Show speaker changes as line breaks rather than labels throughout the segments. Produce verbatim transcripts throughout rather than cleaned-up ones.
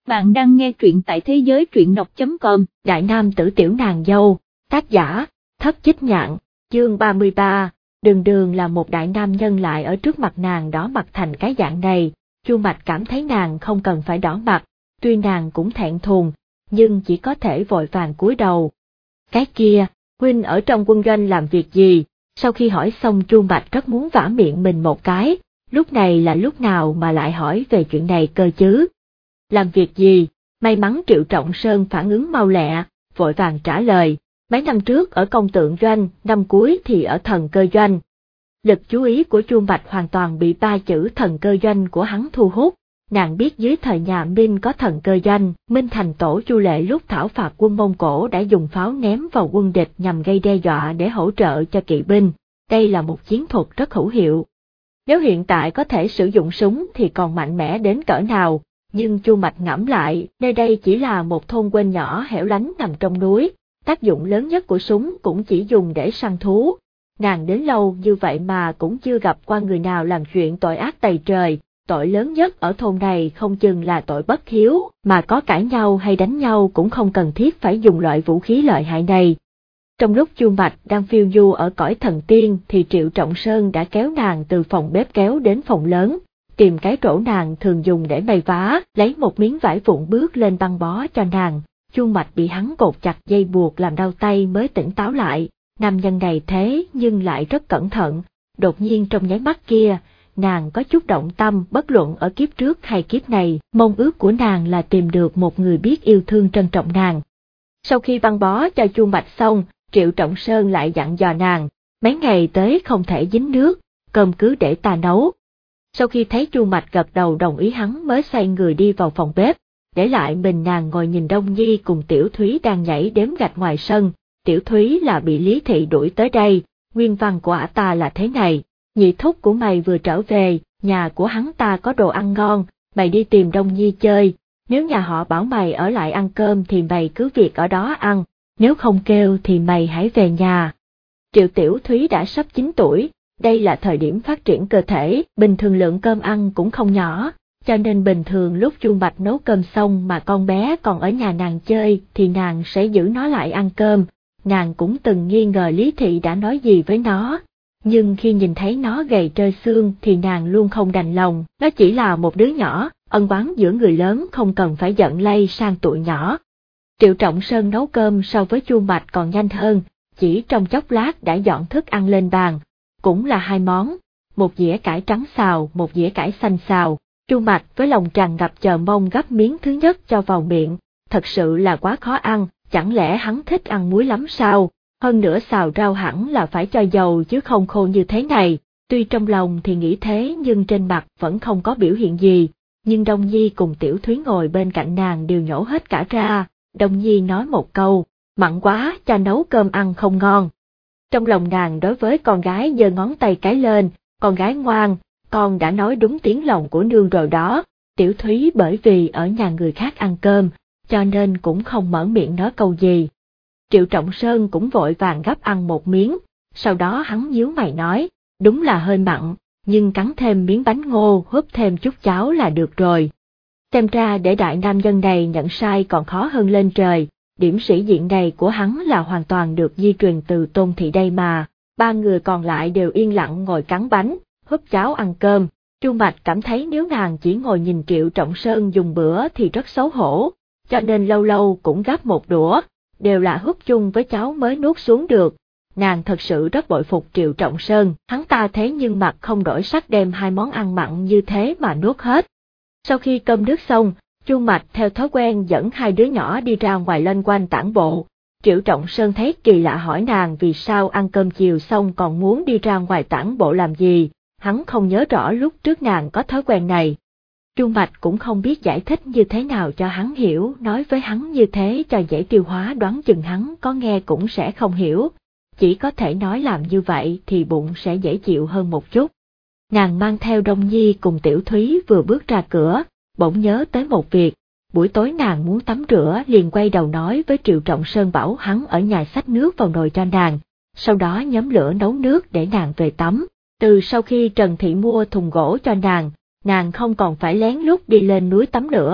Bạn đang nghe truyện tại thế giới truyện đọc chấm com.
Đại nam tử tiểu nàng dâu, tác giả, Thất Chích Nhạn, chương ba mươi ba, đường đường là một đại nam nhân lại ở trước mặt nàng đỏ mặt thành cái dạng này, Chu Mạch cảm thấy nàng không cần phải đỏ mặt, tuy nàng cũng thẹn thùng, nhưng chỉ có thể vội vàng cúi đầu. Cái kia, huynh ở trong quân doanh làm việc gì? Sau khi hỏi xong Chu Mạch rất muốn vả miệng mình một cái, lúc này là lúc nào mà lại hỏi về chuyện này cơ chứ? Làm việc gì? May mắn Triệu Trọng Sơn phản ứng mau lẹ, vội vàng trả lời, mấy năm trước ở công tượng doanh, năm cuối thì ở thần cơ doanh. Lực chú ý của Chu Mạch hoàn toàn bị ba chữ thần cơ doanh của hắn thu hút, nàng biết dưới thời nhà Minh có thần cơ doanh, Minh Thành tổ Chu Lệ lúc thảo phạt quân Mông Cổ đã dùng pháo ném vào quân địch nhằm gây đe dọa để hỗ trợ cho kỵ binh, đây là một chiến thuật rất hữu hiệu. Nếu hiện tại có thể sử dụng súng thì còn mạnh mẽ đến cỡ nào? Nhưng Chu Mạch ngẫm lại, nơi đây chỉ là một thôn quê nhỏ hẻo lánh nằm trong núi, tác dụng lớn nhất của súng cũng chỉ dùng để săn thú. Nàng đến lâu như vậy mà cũng chưa gặp qua người nào làm chuyện tội ác tày trời, tội lớn nhất ở thôn này không chừng là tội bất hiếu, mà có cãi nhau hay đánh nhau cũng không cần thiết phải dùng loại vũ khí lợi hại này. Trong lúc Chu Mạch đang phiêu du ở cõi thần tiên thì Triệu Trọng Sơn đã kéo nàng từ phòng bếp kéo đến phòng lớn, tìm cái rổ nàng thường dùng để may vá, lấy một miếng vải vụn bước lên băng bó cho nàng. Chu Mạch bị hắn cột chặt dây buộc làm đau tay mới tỉnh táo lại, nam nhân này thế nhưng lại rất cẩn thận, đột nhiên trong nháy mắt kia, nàng có chút động tâm bất luận ở kiếp trước hay kiếp này, mong ước của nàng là tìm được một người biết yêu thương trân trọng nàng. Sau khi băng bó cho Chu Mạch xong, Triệu Trọng Sơn lại dặn dò nàng, mấy ngày tới không thể dính nước, cơm cứ để ta nấu. Sau khi thấy Chu Mạch gật đầu đồng ý hắn mới xoay người đi vào phòng bếp, để lại mình nàng ngồi nhìn Đông Nhi cùng Tiểu Thúy đang nhảy đếm gạch ngoài sân. Tiểu Thúy là bị Lý Thị đuổi tới đây, nguyên văn của ả ta là thế này, nhị thúc của mày vừa trở về, nhà của hắn ta có đồ ăn ngon, mày đi tìm Đông Nhi chơi, nếu nhà họ bảo mày ở lại ăn cơm thì mày cứ việc ở đó ăn, nếu không kêu thì mày hãy về nhà. Triệu Tiểu Thúy đã sắp chín tuổi. Đây là thời điểm phát triển cơ thể, bình thường lượng cơm ăn cũng không nhỏ, cho nên bình thường lúc Chu Mạch nấu cơm xong mà con bé còn ở nhà nàng chơi thì nàng sẽ giữ nó lại ăn cơm. Nàng cũng từng nghi ngờ Lý Thị đã nói gì với nó, nhưng khi nhìn thấy nó gầy trơ xương thì nàng luôn không đành lòng, nó chỉ là một đứa nhỏ, ân oán giữa người lớn không cần phải giận lây sang tụi nhỏ. Triệu Trọng Sơn nấu cơm so với Chu Mạch còn nhanh hơn, chỉ trong chốc lát đã dọn thức ăn lên bàn. Cũng là hai món, một dĩa cải trắng xào, một dĩa cải xanh xào. Chu Mạch với lòng tràn ngập chờ mong gắp miếng thứ nhất cho vào miệng, thật sự là quá khó ăn, chẳng lẽ hắn thích ăn muối lắm sao? Hơn nữa xào rau hẳn là phải cho dầu chứ không khô như thế này. Tuy trong lòng thì nghĩ thế nhưng trên mặt vẫn không có biểu hiện gì, nhưng Đông Nhi cùng Tiểu Thúy ngồi bên cạnh nàng đều nhổ hết cả ra. Đông Nhi nói một câu, mặn quá, cha nấu cơm ăn không ngon. Trong lòng nàng đối với con gái giơ ngón tay cái lên, con gái ngoan, con đã nói đúng tiếng lòng của nương rồi đó. Tiểu Thúy bởi vì ở nhà người khác ăn cơm, cho nên cũng không mở miệng nói câu gì. Triệu Trọng Sơn cũng vội vàng gắp ăn một miếng, sau đó hắn nhíu mày nói, đúng là hơi mặn, nhưng cắn thêm miếng bánh ngô húp thêm chút cháo là được rồi. Xem ra để đại nam nhân này nhận sai còn khó hơn lên trời. Điểm sĩ diện này của hắn là hoàn toàn được di truyền từ Tôn Thị đây mà. Ba người còn lại đều yên lặng ngồi cắn bánh, húp cháo ăn cơm. Chu Mạch cảm thấy nếu nàng chỉ ngồi nhìn Triệu Trọng Sơn dùng bữa thì rất xấu hổ, cho nên lâu lâu cũng gắp một đũa, đều là húp chung với cháu mới nuốt xuống được. Nàng thật sự rất bội phục Triệu Trọng Sơn, hắn ta thế nhưng mặt không đổi sắc đem hai món ăn mặn như thế mà nuốt hết. Sau khi cơm nước xong, Chu Mạch theo thói quen dẫn hai đứa nhỏ đi ra ngoài loanh quanh tản bộ. Triệu Trọng Sơn thấy kỳ lạ hỏi nàng vì sao ăn cơm chiều xong còn muốn đi ra ngoài tản bộ làm gì, hắn không nhớ rõ lúc trước nàng có thói quen này. Chu Mạch cũng không biết giải thích như thế nào cho hắn hiểu, nói với hắn như thế cho dễ tiêu hóa đoán chừng hắn có nghe cũng sẽ không hiểu, chỉ có thể nói làm như vậy thì bụng sẽ dễ chịu hơn một chút. Nàng mang theo Đông Nhi cùng Tiểu Thúy vừa bước ra cửa, bỗng nhớ tới một việc, buổi tối nàng muốn tắm rửa liền quay đầu nói với Triệu Trọng Sơn bảo hắn ở nhà xách nước vào nồi cho nàng, sau đó nhóm lửa nấu nước để nàng về tắm. Từ sau khi Trần Thị mua thùng gỗ cho nàng, nàng không còn phải lén lút đi lên núi tắm nữa,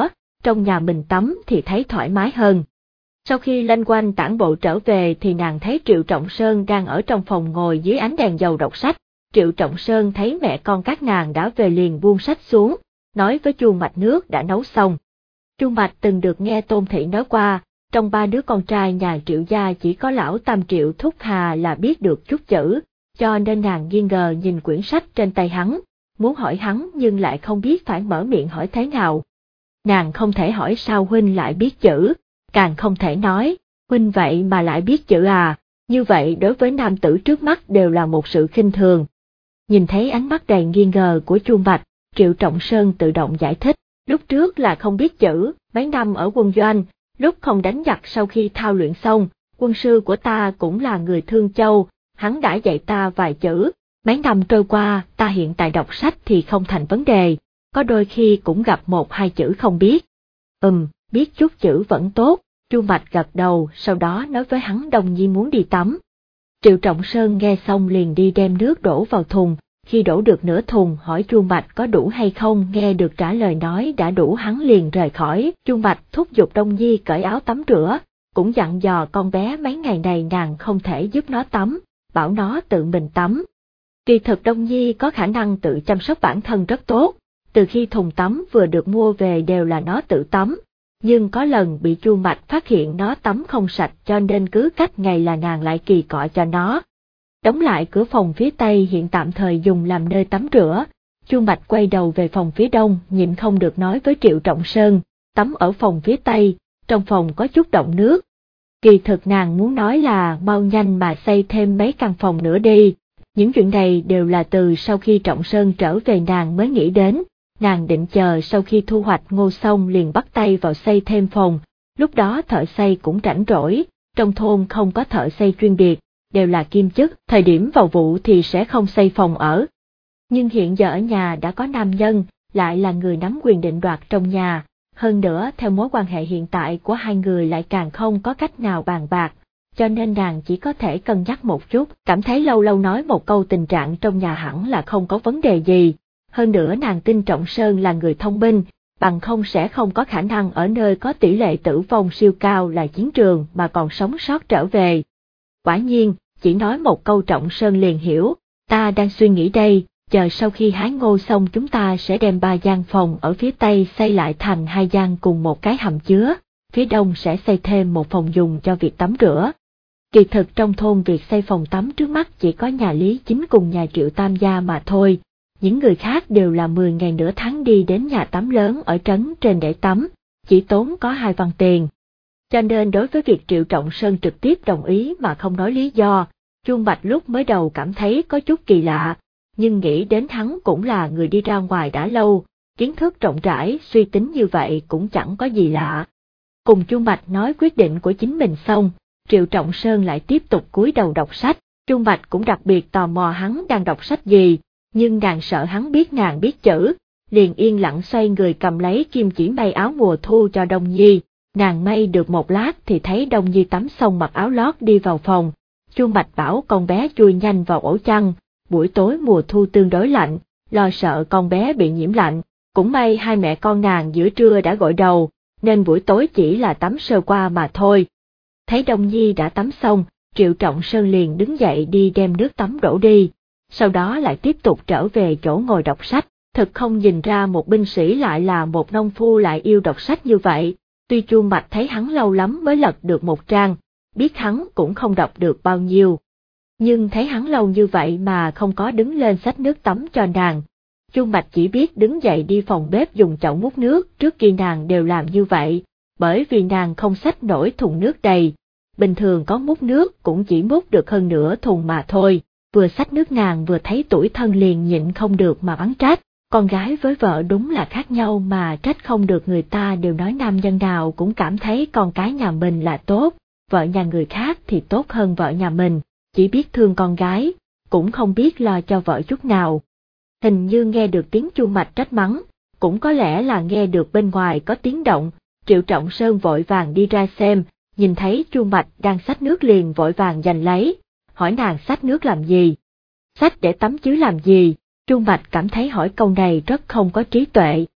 trong nhà mình tắm thì thấy thoải mái hơn. Sau khi lanh quanh tản bộ trở về thì nàng thấy Triệu Trọng Sơn đang ở trong phòng ngồi dưới ánh đèn dầu đọc sách. Triệu Trọng Sơn thấy mẹ con các nàng đã về liền buông sách xuống, nói với Chu Mạch nước đã nấu xong. Chu Mạch từng được nghe Tôn Thị nói qua, trong ba đứa con trai nhà Triệu gia chỉ có lão Tam Triệu Thúc Hà là biết được chút chữ, cho nên nàng nghi ngờ nhìn quyển sách trên tay hắn, muốn hỏi hắn nhưng lại không biết phải mở miệng hỏi thế nào. Nàng không thể hỏi sao huynh lại biết chữ, càng không thể nói, huynh vậy mà lại biết chữ à, như vậy đối với nam tử trước mắt đều là một sự khinh thường. Nhìn thấy ánh mắt đầy nghi ngờ của Chu Mạch, Triệu Trọng Sơn tự động giải thích, lúc trước là không biết chữ, mấy năm ở quân doanh, lúc không đánh giặc sau khi thao luyện xong, quân sư của ta cũng là người Thương Châu, hắn đã dạy ta vài chữ, mấy năm trôi qua ta hiện tại đọc sách thì không thành vấn đề, có đôi khi cũng gặp một hai chữ không biết. Ừm, biết chút chữ vẫn tốt, Chu Mạch gật đầu, sau đó nói với hắn Đông Nhi muốn đi tắm. Triệu Trọng Sơn nghe xong liền đi đem nước đổ vào thùng, khi đổ được nửa thùng hỏi Chu Mạch có đủ hay không, nghe được trả lời nói đã đủ hắn liền rời khỏi. Chu Mạch thúc giục Đông Nhi cởi áo tắm rửa, cũng dặn dò con bé mấy ngày này nàng không thể giúp nó tắm, bảo nó tự mình tắm. Kỳ thực Đông Nhi có khả năng tự chăm sóc bản thân rất tốt, từ khi thùng tắm vừa được mua về đều là nó tự tắm, nhưng có lần bị Chu Mạch phát hiện nó tắm không sạch cho nên cứ cách ngày là nàng lại kỳ cọ cho nó. Đóng lại cửa phòng phía Tây hiện tạm thời dùng làm nơi tắm rửa, Chu Mạch quay đầu về phòng phía Đông, nhịn không được nói với Triệu Trọng Sơn, tắm ở phòng phía Tây, trong phòng có chút động nước. Kỳ thực nàng muốn nói là mau nhanh mà xây thêm mấy căn phòng nữa đi, những chuyện này đều là từ sau khi Trọng Sơn trở về nàng mới nghĩ đến, nàng định chờ sau khi thu hoạch ngô xong liền bắt tay vào xây thêm phòng, lúc đó thợ xây cũng rảnh rỗi, trong thôn không có thợ xây chuyên biệt, đều là kiêm chức, thời điểm vào vụ thì sẽ không xây phòng ở. Nhưng hiện giờ ở nhà đã có nam nhân, lại là người nắm quyền định đoạt trong nhà, hơn nữa theo mối quan hệ hiện tại của hai người lại càng không có cách nào bàn bạc, cho nên nàng chỉ có thể cân nhắc một chút, cảm thấy lâu lâu nói một câu tình trạng trong nhà hẳn là không có vấn đề gì. Hơn nữa nàng tin Trọng Sơn là người thông minh, bằng không sẽ không có khả năng ở nơi có tỷ lệ tử vong siêu cao là chiến trường mà còn sống sót trở về. Quả nhiên, chỉ nói một câu Trọng Sơn liền hiểu, ta đang suy nghĩ đây, chờ sau khi hái ngô xong chúng ta sẽ đem ba gian phòng ở phía Tây xây lại thành hai gian cùng một cái hầm chứa, phía Đông sẽ xây thêm một phòng dùng cho việc tắm rửa. Kỳ thực trong thôn việc xây phòng tắm trước mắt chỉ có nhà Lý Chính cùng nhà Triệu Tam gia mà thôi. Những người khác đều là mười ngày nửa tháng đi đến nhà tắm lớn ở trấn trên để tắm, chỉ tốn có hai văn tiền. Cho nên đối với việc Triệu Trọng Sơn trực tiếp đồng ý mà không nói lý do, Chu Mạch lúc mới đầu cảm thấy có chút kỳ lạ, nhưng nghĩ đến hắn cũng là người đi ra ngoài đã lâu, kiến thức rộng rãi, suy tính như vậy cũng chẳng có gì lạ. Cùng Chu Mạch nói quyết định của chính mình xong, Triệu Trọng Sơn lại tiếp tục cúi đầu đọc sách, Chu Mạch cũng đặc biệt tò mò hắn đang đọc sách gì. Nhưng nàng sợ hắn biết nàng biết chữ, liền yên lặng xoay người cầm lấy kim chỉ may áo mùa thu cho Đông Nhi, nàng may được một lát thì thấy Đông Nhi tắm xong mặc áo lót đi vào phòng, Chu Mạch bảo con bé chui nhanh vào ổ chăn, buổi tối mùa thu tương đối lạnh, lo sợ con bé bị nhiễm lạnh, cũng may hai mẹ con nàng giữa trưa đã gội đầu, nên buổi tối chỉ là tắm sơ qua mà thôi. Thấy Đông Nhi đã tắm xong, Triệu Trọng Sơn liền đứng dậy đi đem nước tắm đổ đi. Sau đó lại tiếp tục trở về chỗ ngồi đọc sách, thực không nhìn ra một binh sĩ lại là một nông phu lại yêu đọc sách như vậy, tuy Chu Mạch thấy hắn lâu lắm mới lật được một trang, biết hắn cũng không đọc được bao nhiêu. Nhưng thấy hắn lâu như vậy mà không có đứng lên xách nước tắm cho nàng, Chu Mạch chỉ biết đứng dậy đi phòng bếp dùng chậu múc nước, trước kia nàng đều làm như vậy, bởi vì nàng không xách nổi thùng nước đầy, bình thường có múc nước cũng chỉ múc được hơn nửa thùng mà thôi. Vừa xách nước nàng vừa thấy tuổi thân liền nhịn không được mà oán trách, con gái với vợ đúng là khác nhau mà trách không được, người ta đều nói nam nhân nào cũng cảm thấy con cái nhà mình là tốt, vợ nhà người khác thì tốt hơn vợ nhà mình, chỉ biết thương con gái, cũng không biết lo cho vợ chút nào. Hình như nghe được tiếng Chu Mạch trách mắng, cũng có lẽ là nghe được bên ngoài có tiếng động, Triệu Trọng Sơn vội vàng đi ra xem, nhìn thấy Chu Mạch đang xách nước liền vội vàng giành lấy. Hỏi nàng xách nước làm gì? Xách để tắm chứ làm gì? Chu Mạch cảm thấy hỏi câu này rất không có trí tuệ.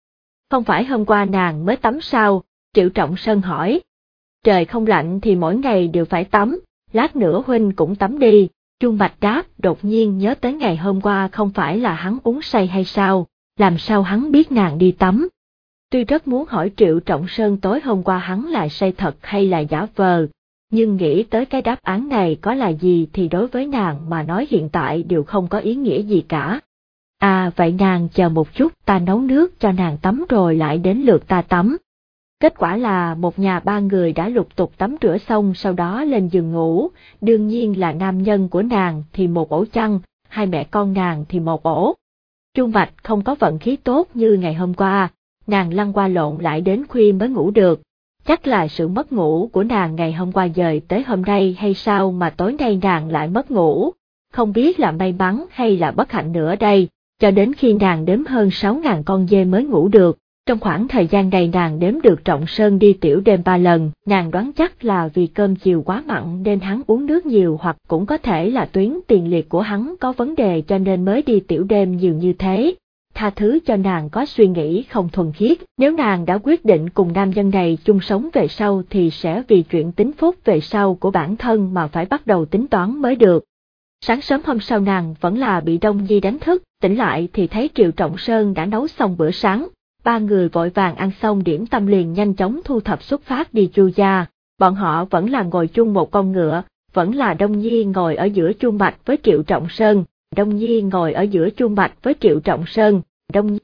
Không phải hôm qua nàng mới tắm sao? Triệu Trọng Sơn hỏi. Trời không lạnh thì mỗi ngày đều phải tắm, lát nữa huynh cũng tắm đi. Chu Mạch đáp, đột nhiên nhớ tới ngày hôm qua không phải là hắn uống say hay sao, làm sao hắn biết nàng đi tắm. Tuy rất muốn hỏi Triệu Trọng Sơn tối hôm qua hắn là say thật hay là giả vờ, nhưng nghĩ tới cái đáp án này có là gì thì đối với nàng mà nói hiện tại đều không có ý nghĩa gì cả. À vậy nàng chờ một chút, ta nấu nước cho nàng tắm rồi lại đến lượt ta tắm. Kết quả là một nhà ba người đã lục tục tắm rửa xong sau đó lên giường ngủ, đương nhiên là nam nhân của nàng thì một ổ chăn, hai mẹ con nàng thì một ổ. Chu Mạch không có vận khí tốt như ngày hôm qua, nàng lăn qua lộn lại đến khuya mới ngủ được. Chắc là sự mất ngủ của nàng ngày hôm qua dời tới hôm nay hay sao mà tối nay nàng lại mất ngủ, không biết là may mắn hay là bất hạnh nữa đây, cho đến khi nàng đếm hơn sáu ngàn con dê mới ngủ được. Trong khoảng thời gian này nàng đếm được Trọng Sơn đi tiểu đêm ba lần, nàng đoán chắc là vì cơm chiều quá mặn nên hắn uống nước nhiều, hoặc cũng có thể là tuyến tiền liệt của hắn có vấn đề cho nên mới đi tiểu đêm nhiều như thế. Tha thứ cho nàng có suy nghĩ không thuần khiết, nếu nàng đã quyết định cùng nam nhân này chung sống về sau thì sẽ vì chuyện tính phúc về sau của bản thân mà phải bắt đầu tính toán mới được. Sáng sớm hôm sau nàng vẫn là bị Đông Nhi đánh thức, tỉnh lại thì thấy Triệu Trọng Sơn đã nấu xong bữa sáng. Ba người vội vàng ăn xong điểm tâm liền nhanh chóng thu thập xuất phát đi Chu gia. Bọn họ vẫn là ngồi chung một con ngựa, vẫn là Đông Nhi ngồi ở giữa Chu Mạch với Triệu Trọng Sơn, Đông Nhi ngồi ở giữa Chu Mạch với Triệu Trọng Sơn, Đông